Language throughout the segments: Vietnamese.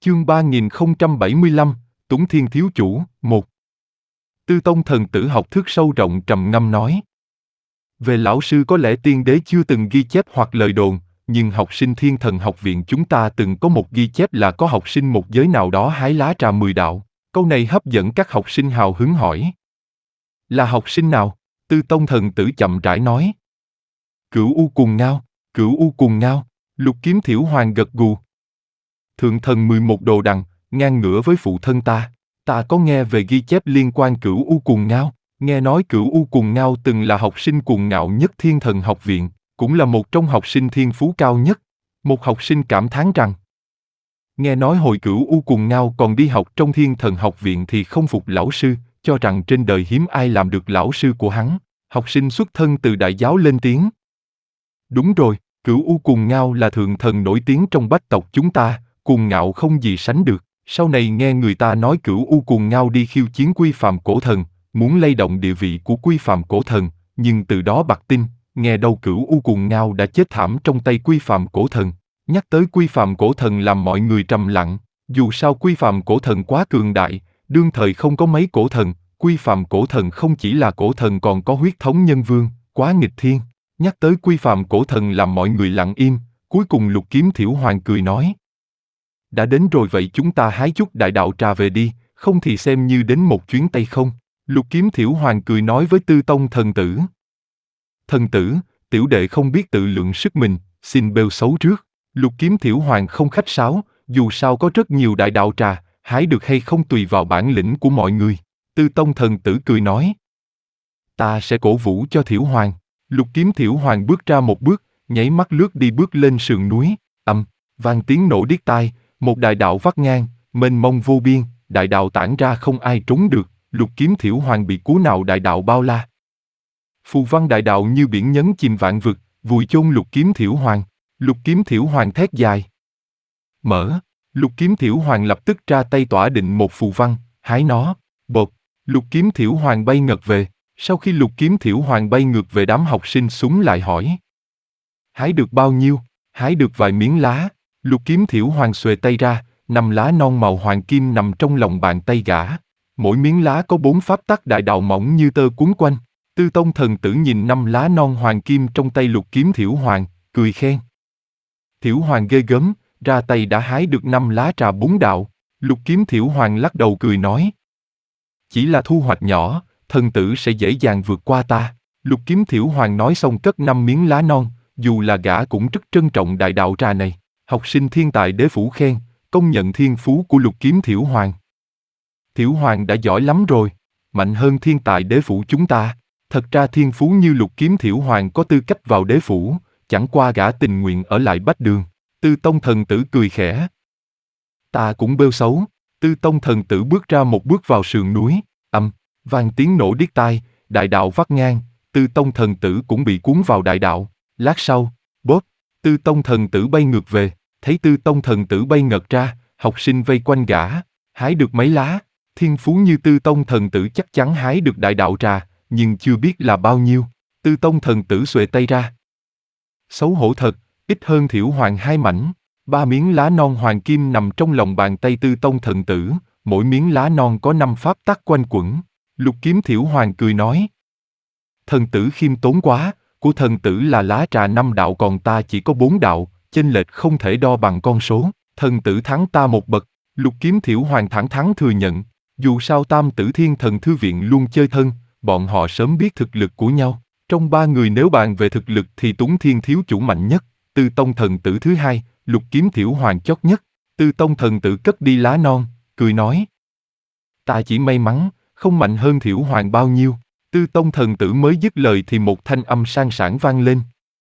Chương 3075, Tuấn Thiên Thiếu Chủ, 1. Tư Tông thần tử học thức sâu rộng trầm ngâm nói. Về lão sư có lẽ tiên đế chưa từng ghi chép hoặc lời đồn, nhưng học sinh Thiên Thần học viện chúng ta từng có một ghi chép là có học sinh một giới nào đó hái lá trà 10 đạo. Câu này hấp dẫn các học sinh hào hứng hỏi. Là học sinh nào? Tư Tông thần tử chậm rãi nói. Cửu U Cùng Ngao, Cửu U Cùng Ngao, Lục Kiếm Thiểu Hoàng gật gù. Thượng thần 11 đồ đằng, ngang ngửa với phụ thân ta có nghe về ghi chép liên quan Cửu U Cùng Ngao, nghe nói Cửu U Cùng Ngao từng là học sinh cuồng ngạo nhất Thiên Thần học viện, cũng là một trong học sinh thiên phú cao nhất. Một học sinh cảm thán rằng, nghe nói hồi Cửu U Cùng Ngao còn đi học trong Thiên Thần học viện thì không phục lão sư, cho rằng trên đời hiếm ai làm được lão sư của hắn. Học sinh xuất thân từ đại giáo lên tiếng. Đúng rồi, Cửu U Cùng Ngao là thượng thần nổi tiếng trong bách tộc chúng ta, cuồng ngạo không gì sánh được. Sau này nghe người ta nói Cửu U Cùng Ngao đi khiêu chiến Quy Phàm Cổ Thần, muốn lay động địa vị của Quy Phàm Cổ Thần, nhưng từ đó bặt tin, nghe đâu Cửu U Cùng Ngao đã chết thảm trong tay Quy Phàm Cổ Thần. Nhắc tới Quy Phàm Cổ Thần làm mọi người trầm lặng, dù sao Quy Phàm Cổ Thần quá cường đại, đương thời không có mấy cổ thần, Quy Phàm Cổ Thần không chỉ là cổ thần còn có huyết thống nhân vương, quá nghịch thiên. Nhắc tới Quy Phàm Cổ Thần làm mọi người lặng im, cuối cùng Lục Kiếm Thiểu Hoàng cười nói. Đã đến rồi vậy chúng ta hái chút đại đạo trà về đi, không thì xem như đến một chuyến Tây không. Lục Kiếm Thiểu Hoàng cười nói với Tư Tông thần tử. Thần tử, tiểu đệ không biết tự lượng sức mình, xin bêu xấu trước. Lục Kiếm Thiểu Hoàng không khách sáo, dù sao có rất nhiều đại đạo trà, hái được hay không tùy vào bản lĩnh của mọi người. Tư Tông thần tử cười nói. Ta sẽ cổ vũ cho Thiểu Hoàng. Lục Kiếm Thiểu Hoàng bước ra một bước, nháy mắt lướt đi bước lên sườn núi, vang tiếng nổ điếc tai, một đại đạo vắt ngang, mênh mông vô biên, đại đạo tản ra không ai trốn được, Lục Kiếm Thiểu Hoàng bị cú nào đại đạo bao la. Phù văn đại đạo như biển nhấn chìm vạn vực, vùi chôn Lục Kiếm Thiểu Hoàng. Lục Kiếm Thiểu Hoàng thét dài. Mở, Lục Kiếm Thiểu Hoàng lập tức ra tay tỏa định một phù văn, hái nó, bột, Lục Kiếm Thiểu Hoàng bay ngược về. Sau khi Lục Kiếm Thiểu Hoàng bay ngược về đám học sinh súng lại hỏi. Hái được bao nhiêu? Hái được vài miếng lá. Lục Kiếm Thiểu Hoàng xuề tay ra, 5 lá non màu hoàng kim nằm trong lòng bàn tay gã. Mỗi miếng lá có 4 pháp tắc đại đạo mỏng như tơ cuốn quanh. Tư Tông thần tử nhìn 5 lá non hoàng kim trong tay Lục Kiếm Thiểu Hoàng, cười khen. Thiểu Hoàng ghê gớm, ra tay đã hái được 5 lá trà 4 đạo. Lục Kiếm Thiểu Hoàng lắc đầu cười nói. Chỉ là thu hoạch nhỏ, thần tử sẽ dễ dàng vượt qua ta. Lục Kiếm Thiểu Hoàng nói xong cất 5 miếng lá non, dù là gã cũng rất trân trọng đại đạo trà này. Học sinh thiên tài đế phủ khen, công nhận thiên phú của Lục Kiếm Thiểu Hoàng. Thiểu Hoàng đã giỏi lắm rồi, mạnh hơn thiên tài đế phủ chúng ta. Thật ra thiên phú như Lục Kiếm Thiểu Hoàng có tư cách vào đế phủ, chẳng qua gã tình nguyện ở lại Bách Đường. Tư Tông thần tử cười khẽ. Ta cũng bêu xấu. Tư Tông thần tử bước ra một bước vào sườn núi, vang tiếng nổ điếc tai, đại đạo vắt ngang, Tư Tông thần tử cũng bị cuốn vào đại đạo. Lát sau, bốp, Tư Tông thần tử bay ngược về, thấy Tư Tông thần tử bay ngược ra, học sinh vây quanh gã, hái được mấy lá. Thiên phú như Tư Tông thần tử chắc chắn hái được đại đạo trà, nhưng chưa biết là bao nhiêu. Tư Tông thần tử xuề tay ra. Xấu hổ thật, ít hơn Thiểu Hoàng 2 mảnh. 3 miếng lá non hoàng kim nằm trong lòng bàn tay Tư Tông thần tử, mỗi miếng lá non có 5 pháp tắc quanh quẩn. Lục Kiếm Thiểu Hoàng cười nói. Thần tử khiêm tốn quá, của thần tử là lá trà 5 đạo còn ta chỉ có 4 đạo, chênh lệch không thể đo bằng con số, thần tử thắng ta một bậc. Lục Kiếm Thiểu Hoàng thẳng thắn thừa nhận, dù sao Tam Tử Thiên Thần Thư Viện luôn chơi thân, bọn họ sớm biết thực lực của nhau. Trong 3 người nếu bàn về thực lực thì Tuấn Thiên Thiếu Chủ mạnh nhất, Tư Tông thần tử thứ hai, Lục Kiếm Thiểu Hoàng chót nhất. Tư Tông thần tử cất đi lá non, cười nói. Ta chỉ may mắn, không mạnh hơn Thiểu Hoàng bao nhiêu. Tư Tông thần tử mới dứt lời thì một thanh âm sang sảng vang lên.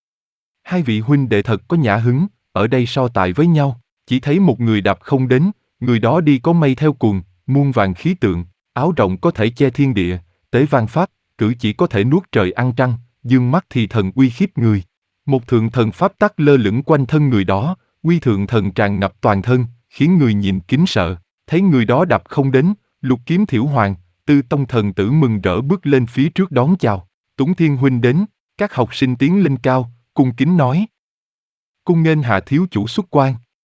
Hai vị huynh đệ thật có nhã hứng, ở đây so tài với nhau, chỉ thấy một người đạp không đến, người đó đi có mây theo cuồng, muôn vàng khí tượng, áo rộng có thể che thiên địa, tế vang pháp, cử chỉ có thể nuốt trời ăn trăng, dương mắt thì thần uy khiếp người. Một thượng thần pháp tắc lơ lửng quanh thân người đó, uy thượng thần tràn ngập toàn thân, khiến người nhìn kính sợ. Thấy người đó đạp không đến, Lục Kiếm Thiểu Hoàng, Tư Tông thần tử mừng rỡ bước lên phía trước đón chào. Tuấn Thiên huynh đến, các học sinh tiến lên cao, cung kính nói. Cung nghênh hạ thiếu chủ xuất quan.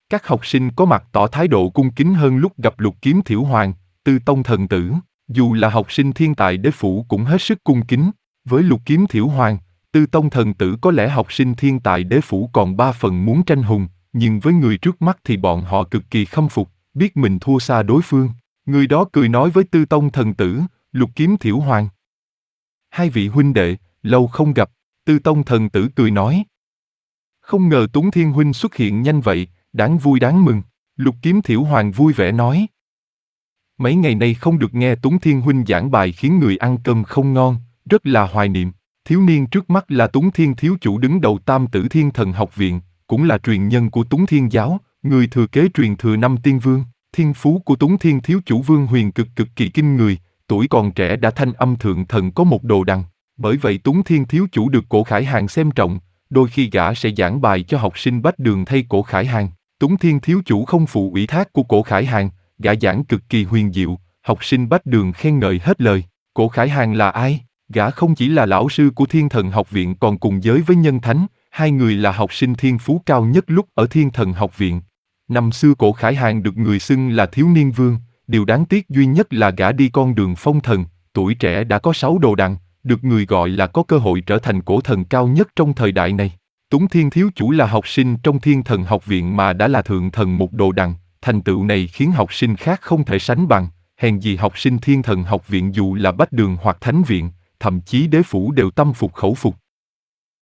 Các học sinh có mặt tỏ thái độ cung kính hơn lúc gặp Lục Kiếm Thiểu Hoàng, Tư Tông Thần Tử. Dù là học sinh thiên tài đế phủ cũng hết sức cung kính. Với Lục Kiếm Thiểu Hoàng, Tư Tông Thần Tử có lẽ học sinh thiên tài đế phủ còn 3 phần muốn tranh hùng, nhưng với người trước mắt thì bọn họ cực kỳ khâm phục, biết mình thua xa đối phương. Người đó cười nói với Tư Tông Thần Tử, Lục Kiếm Thiểu Hoàng. Hai vị huynh đệ, lâu không gặp. Tư Tông Thần Tử cười nói. Không ngờ Tuấn Thiên huynh xuất hiện nhanh vậy, đáng vui đáng mừng. Lục Kiếm Thiểu Hoàng vui vẻ nói. Mấy ngày nay không được nghe Tuấn Thiên huynh giảng bài khiến người ăn cơm không ngon, rất là hoài niệm. Thiếu niên trước mắt là Tuấn Thiên thiếu chủ đứng đầu Tam Tử Thiên Thần Học Viện, cũng là truyền nhân của Tuấn Thiên giáo, người thừa kế truyền thừa 5 tiên vương. Thiên phú của Tuấn Thiên thiếu chủ Vương Huyền cực kỳ kinh người, tuổi còn trẻ đã thanh âm thượng thần có một đồ đằng. Bởi vậy Tuấn Thiên thiếu chủ được Cổ Khải Hàng xem trọng, đôi khi gã sẽ giảng bài cho học sinh Bách Đường thay Cổ Khải Hàng. Tuấn Thiên thiếu chủ không phụ ủy thác của Cổ Khải Hàng, gã giảng cực kỳ huyền diệu, học sinh Bách Đường khen ngợi hết lời. Cổ Khải Hàng là ai? Gã không chỉ là lão sư của Thiên Thần Học Viện còn cùng giới với Nhân Thánh, hai người là học sinh thiên phú cao nhất lúc ở Thiên Thần Học Viện. Năm xưa Cổ Khải Hàng được người xưng là thiếu niên vương, điều đáng tiếc duy nhất là gã đi con đường phong thần, tuổi trẻ đã có 6 đồ đằng, được người gọi là có cơ hội trở thành cổ thần cao nhất trong thời đại này. Tuấn Thiên thiếu chủ là học sinh trong Thiên Thần Học Viện mà đã là thượng thần một đồ đằng, thành tựu này khiến học sinh khác không thể sánh bằng, hèn gì học sinh Thiên Thần Học Viện dù là Bách Đường hoặc Thánh Viện, thậm chí đế phủ đều tâm phục khẩu phục.